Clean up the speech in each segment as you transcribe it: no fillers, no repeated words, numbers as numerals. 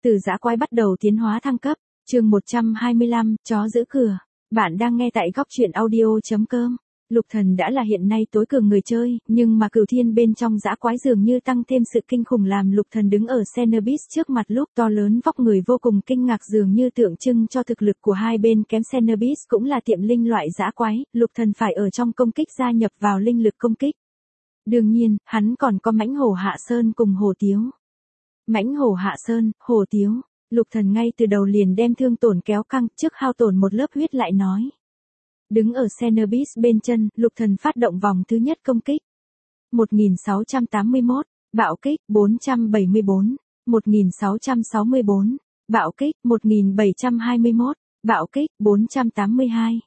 Từ dã quái bắt đầu tiến hóa thăng cấp, chương 125, chó giữ cửa. Bạn đang nghe tại góc truyện audio.com. Lục Thần đã là hiện nay tối cường người chơi, nhưng mà Cửu Thiên bên trong dã quái dường như tăng thêm sự kinh khủng làm Lục Thần đứng ở Xenobeast trước mặt lúc to lớn vóc người vô cùng kinh ngạc dường như tượng trưng cho thực lực của hai bên kém. Xenobeast cũng là tiệm linh loại dã quái, Lục Thần phải ở trong công kích gia nhập vào linh lực công kích. Đương nhiên, hắn còn có mãnh hổ Hạ Sơn cùng hổ tiếu. Mãnh hổ Hạ Sơn, hổ tiếu, Lục Thần ngay từ đầu liền đem thương tổn kéo căng trước hao tổn một lớp huyết lại nói. Đứng ở Xenobeast bên chân, Lục Thần phát động vòng thứ nhất công kích. 1681, bạo kích, 474, 1664, bạo kích, 1721, bạo kích, 482,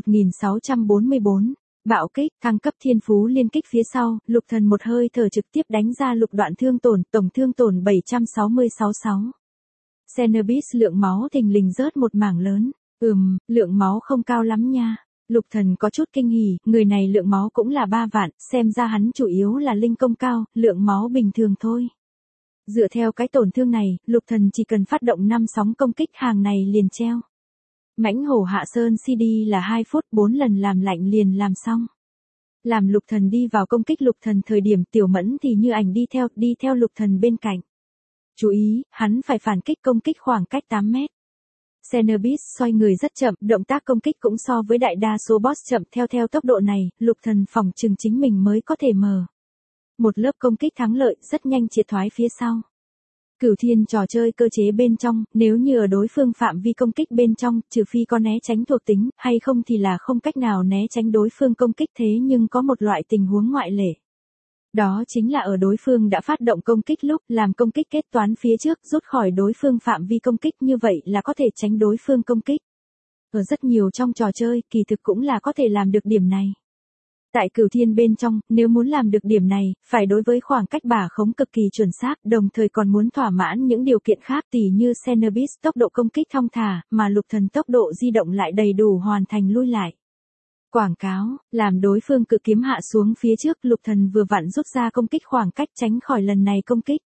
1644, bạo kích, thăng cấp thiên phú liên kích phía sau, Lục Thần một hơi thở trực tiếp đánh ra lục đoạn thương tổn, tổng thương tổn 766. Xenobeast lượng máu thình lình rớt một mảng lớn. Lượng máu không cao lắm nha. Lục Thần có chút kinh hỉ, người này lượng máu cũng là 3 vạn, xem ra hắn chủ yếu là linh công cao, lượng máu bình thường thôi. Dựa theo cái tổn thương này, Lục Thần chỉ cần phát động 5 sóng công kích hàng này liền treo. Mãnh hổ Hạ Sơn CD là 2 phút 4 lần làm lạnh liền làm xong. Làm Lục Thần đi vào công kích Lục Thần thời điểm Tiểu Mẫn thì như ảnh đi theo Lục Thần bên cạnh. Chú ý, hắn phải phản kích công kích khoảng cách 8 mét. Xenobeast xoay người rất chậm, động tác công kích cũng so với đại đa số boss chậm theo tốc độ này, Lục Thần phỏng chừng chính mình mới có thể mở một lớp công kích thắng lợi, rất nhanh triệt thoái phía sau. Cửu Thiên trò chơi cơ chế bên trong, nếu như ở đối phương phạm vi công kích bên trong, trừ phi có né tránh thuộc tính, hay không thì là không cách nào né tránh đối phương công kích thế nhưng có một loại tình huống ngoại lệ. Đó chính là ở đối phương đã phát động công kích lúc làm công kích kết toán phía trước rút khỏi đối phương phạm vi công kích như vậy là có thể tránh đối phương công kích. Ở rất nhiều trong trò chơi kỳ thực cũng là có thể làm được điểm này. Tại Cửu Thiên bên trong, nếu muốn làm được điểm này, phải đối với khoảng cách bả khống cực kỳ chuẩn xác, đồng thời còn muốn thỏa mãn những điều kiện khác tỉ như Xenobeast tốc độ công kích thong thả, mà Lục Thần tốc độ di động lại đầy đủ hoàn thành lui lại. Quảng cáo, làm đối phương cự kiếm hạ xuống phía trước Lục Thần vừa vặn rút ra công kích khoảng cách tránh khỏi lần này công kích.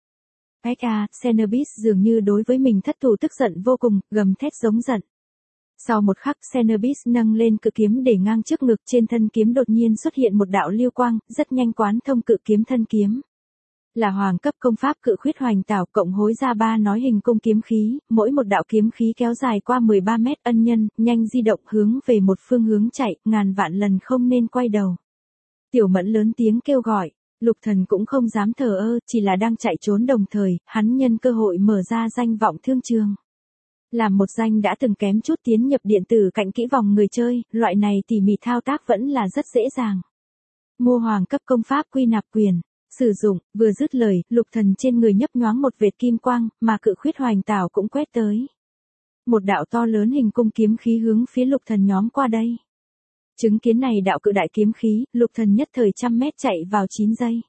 Xenobeast dường như đối với mình thất thủ tức giận vô cùng, gầm thét giống giận. Sau một khắc Xenobeast nâng lên cự kiếm để ngang trước ngực trên thân kiếm đột nhiên xuất hiện một đạo lưu quang, rất nhanh quán thông cự kiếm thân kiếm. Là hoàng cấp công pháp Cự Khuyết Hoành Tảo cộng hối ra 3 nói hình cung kiếm khí, mỗi một đạo kiếm khí kéo dài qua 13 mét. Ân nhân, nhanh di động hướng về một phương hướng chạy, ngàn vạn lần không nên quay đầu. Tiểu Mẫn lớn tiếng kêu gọi, Lục Thần cũng không dám thờ ơ, chỉ là đang chạy trốn đồng thời, hắn nhân cơ hội mở ra danh vọng thương trường. Làm một danh đã từng kém chút tiến nhập điện tử cạnh kỹ vòng người chơi, loại này tỉ mỉ thao tác vẫn là rất dễ dàng. Mua hoàng cấp công pháp quy nạp quyền. Sử dụng, vừa dứt lời, Lục Thần trên người nhấp nhoáng một vệt kim quang, mà Cự Khuyết Hoành Tảo cũng quét tới. Một đạo to lớn hình cung kiếm khí hướng phía Lục Thần nhóm qua đây. Chứng kiến này đạo cự đại kiếm khí, Lục Thần nhất thời 100 mét chạy vào 9 giây.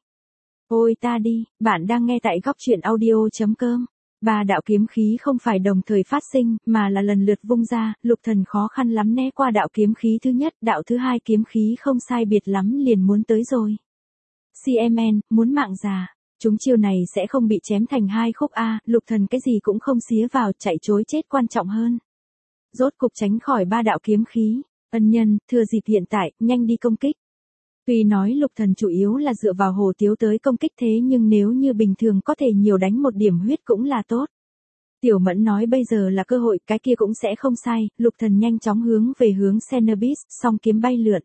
Ôi ta đi, bạn đang nghe tại góc truyện audio.com. 3 đạo kiếm khí không phải đồng thời phát sinh, mà là lần lượt vung ra, Lục Thần khó khăn lắm né qua đạo kiếm khí thứ nhất, đạo thứ hai kiếm khí không sai biệt lắm liền muốn tới rồi. CMN, muốn mạng già, chúng chiêu này sẽ không bị chém thành 2 khúc a, Lục Thần cái gì cũng không xía vào, chạy trối chết quan trọng hơn. Rốt cục tránh khỏi 3 đạo kiếm khí, ân nhân, thừa dịp hiện tại, nhanh đi công kích. Tuy nói Lục Thần chủ yếu là dựa vào hổ tiếu tới công kích thế nhưng nếu như bình thường có thể nhiều đánh một điểm huyết cũng là tốt. Tiểu Mẫn nói bây giờ là cơ hội, cái kia cũng sẽ không sai, Lục Thần nhanh chóng hướng về hướng Xenobeast, song kiếm bay lượn.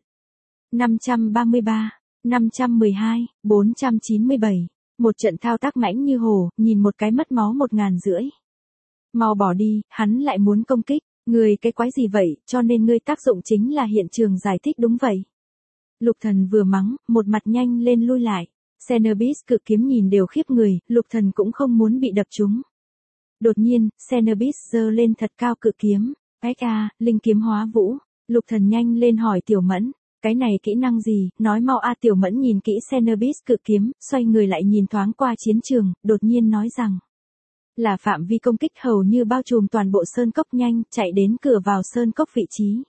533, 512, 497. Một trận thao tác mãnh như hổ, nhìn một cái mất máu 1.500. Mau bỏ đi, hắn lại muốn công kích, người cái quái gì vậy, cho nên ngươi tác dụng chính là hiện trường giải thích đúng vậy. Lục Thần vừa mắng, một mặt nhanh lên lui lại. Xenobeast cự kiếm nhìn đều khiếp người, Lục Thần cũng không muốn bị đập trúng. Đột nhiên, Xenobeast giơ lên thật cao cự kiếm. Linh kiếm hóa vũ. Lục Thần nhanh lên hỏi Tiểu Mẫn, cái này kỹ năng gì, nói mau a. Tiểu Mẫn nhìn kỹ Xenobeast cự kiếm, xoay người lại nhìn thoáng qua chiến trường, đột nhiên nói rằng. Là phạm vi công kích hầu như bao trùm toàn bộ sơn cốc, nhanh, chạy đến cửa vào sơn cốc vị trí.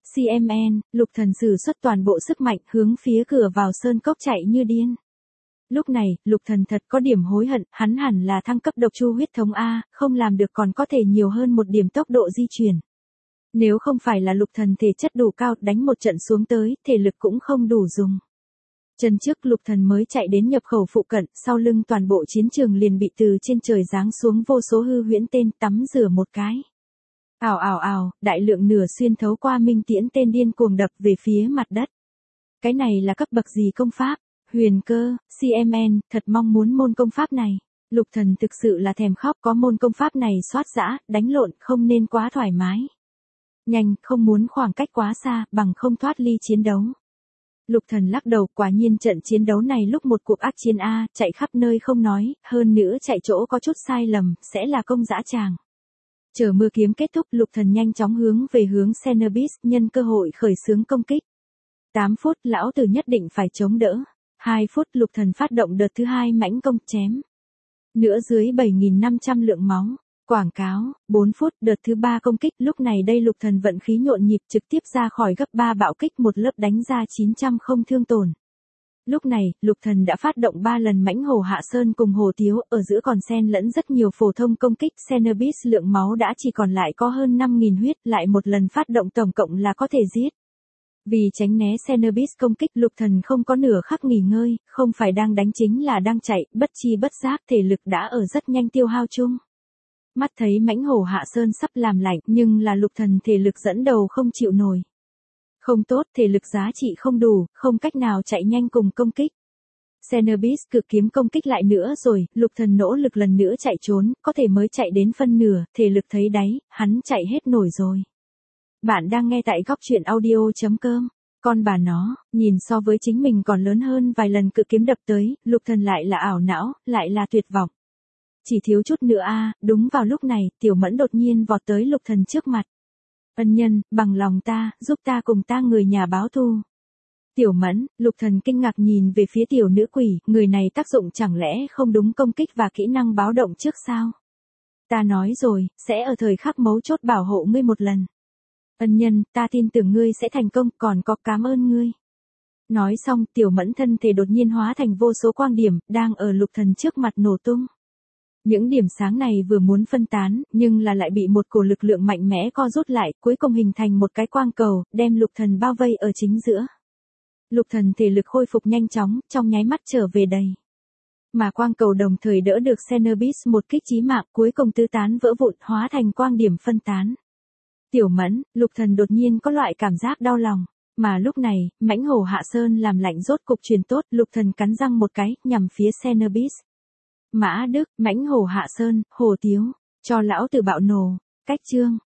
CMN, Lục Thần sử xuất toàn bộ sức mạnh hướng phía cửa vào sơn cốc chạy như điên. Lúc này, Lục Thần thật có điểm hối hận, hắn hẳn là thăng cấp độc chu huyết thống A, không làm được còn có thể nhiều hơn một điểm tốc độ di chuyển. Nếu không phải là Lục Thần thể chất đủ cao, đánh một trận xuống tới, thể lực cũng không đủ dùng. Chân trước Lục Thần mới chạy đến nhập khẩu phụ cận, sau lưng toàn bộ chiến trường liền bị từ trên trời giáng xuống vô số hư huyễn tên tắm rửa một cái. Ào ào ào, đại lượng nửa xuyên thấu qua minh tiễn tên điên cuồng đập về phía mặt đất. Cái này là cấp bậc gì công pháp? Huyền cơ, CMN, thật mong muốn môn công pháp này. Lục Thần thực sự là thèm khóc, có môn công pháp này soát dã, đánh lộn không nên quá thoải mái. Nhanh, không muốn khoảng cách quá xa, bằng không thoát ly chiến đấu. Lục Thần lắc đầu, quả nhiên trận chiến đấu này lúc một cuộc ác chiến A, chạy khắp nơi không nói, hơn nữa chạy chỗ có chút sai lầm, sẽ là công dã tràng. Chờ mưa kiếm kết thúc, Lục Thần nhanh chóng hướng về hướng Cenobis, nhân cơ hội khởi xướng công kích. 8 phút, lão tử nhất định phải chống đỡ. 2 phút, Lục Thần phát động đợt thứ 2 mãnh công chém. Nữa dưới 7.500 lượng máu. Quảng cáo, 4 phút, đợt thứ 3 công kích, lúc này đây Lục Thần vận khí nhộn nhịp trực tiếp ra khỏi gấp 3 bạo kích, một lớp đánh ra 900 không thương tổn. Lúc này, Lục Thần đã phát động 3 lần mãnh hổ hạ sơn cùng hổ tiếu, ở giữa còn xen lẫn rất nhiều phổ thông công kích, Cenobis lượng máu đã chỉ còn lại có hơn 5.000 huyết, lại một lần phát động tổng cộng là có thể giết. Vì tránh né Cenobis công kích, Lục Thần không có nửa khắc nghỉ ngơi, không phải đang đánh chính là đang chạy, bất chi bất giác thể lực đã ở rất nhanh tiêu hao chung. Mắt thấy mãnh hổ hạ sơn sắp làm lạnh, nhưng là Lục Thần thể lực dẫn đầu không chịu nổi. Không tốt, thể lực giá trị không đủ, không cách nào chạy nhanh cùng công kích. Cenobis cực kiếm công kích lại nữa rồi, Lục Thần nỗ lực lần nữa chạy trốn, có thể mới chạy đến phân nửa, thể lực thấy đáy, hắn chạy hết nổi rồi. Bạn đang nghe tại góc truyện audio.com. Con bà nó, nhìn so với chính mình còn lớn hơn vài lần cự kiếm đập tới, Lục Thần lại là ảo não, lại là tuyệt vọng. Chỉ thiếu chút nữa a, đúng vào lúc này, Tiểu Mẫn đột nhiên vọt tới Lục Thần trước mặt. Ân nhân, bằng lòng ta, giúp ta cùng ta người nhà báo thù. Tiểu Mẫn, Lục Thần kinh ngạc nhìn về phía tiểu nữ quỷ, người này tác dụng chẳng lẽ không đúng công kích và kỹ năng báo động trước sao? Ta nói rồi, sẽ ở thời khắc mấu chốt bảo hộ ngươi một lần. Ân nhân, ta tin tưởng ngươi sẽ thành công, còn có cảm ơn ngươi. Nói xong, Tiểu Mẫn thân thể đột nhiên hóa thành vô số quang điểm, đang ở Lục Thần trước mặt nổ tung. Những điểm sáng này vừa muốn phân tán, nhưng là lại bị một cổ lực lượng mạnh mẽ co rút lại, cuối cùng hình thành một cái quang cầu, đem Lục Thần bao vây ở chính giữa. Lục Thần thể lực khôi phục nhanh chóng, trong nháy mắt trở về đầy. Mà quang cầu đồng thời đỡ được Cenobis một kích chí mạng, cuối cùng tứ tán vỡ vụn, hóa thành quang điểm phân tán. Tiểu Mẫn, Lục Thần đột nhiên có loại cảm giác đau lòng. Mà lúc này, mãnh hổ hạ sơn làm lạnh rốt cục truyền tốt, Lục Thần cắn răng một cái, nhằm phía Cenobis. Mã Đức, mãnh hổ hạ sơn, hổ tiếu, cho lão tử bạo nổ. Cách chương.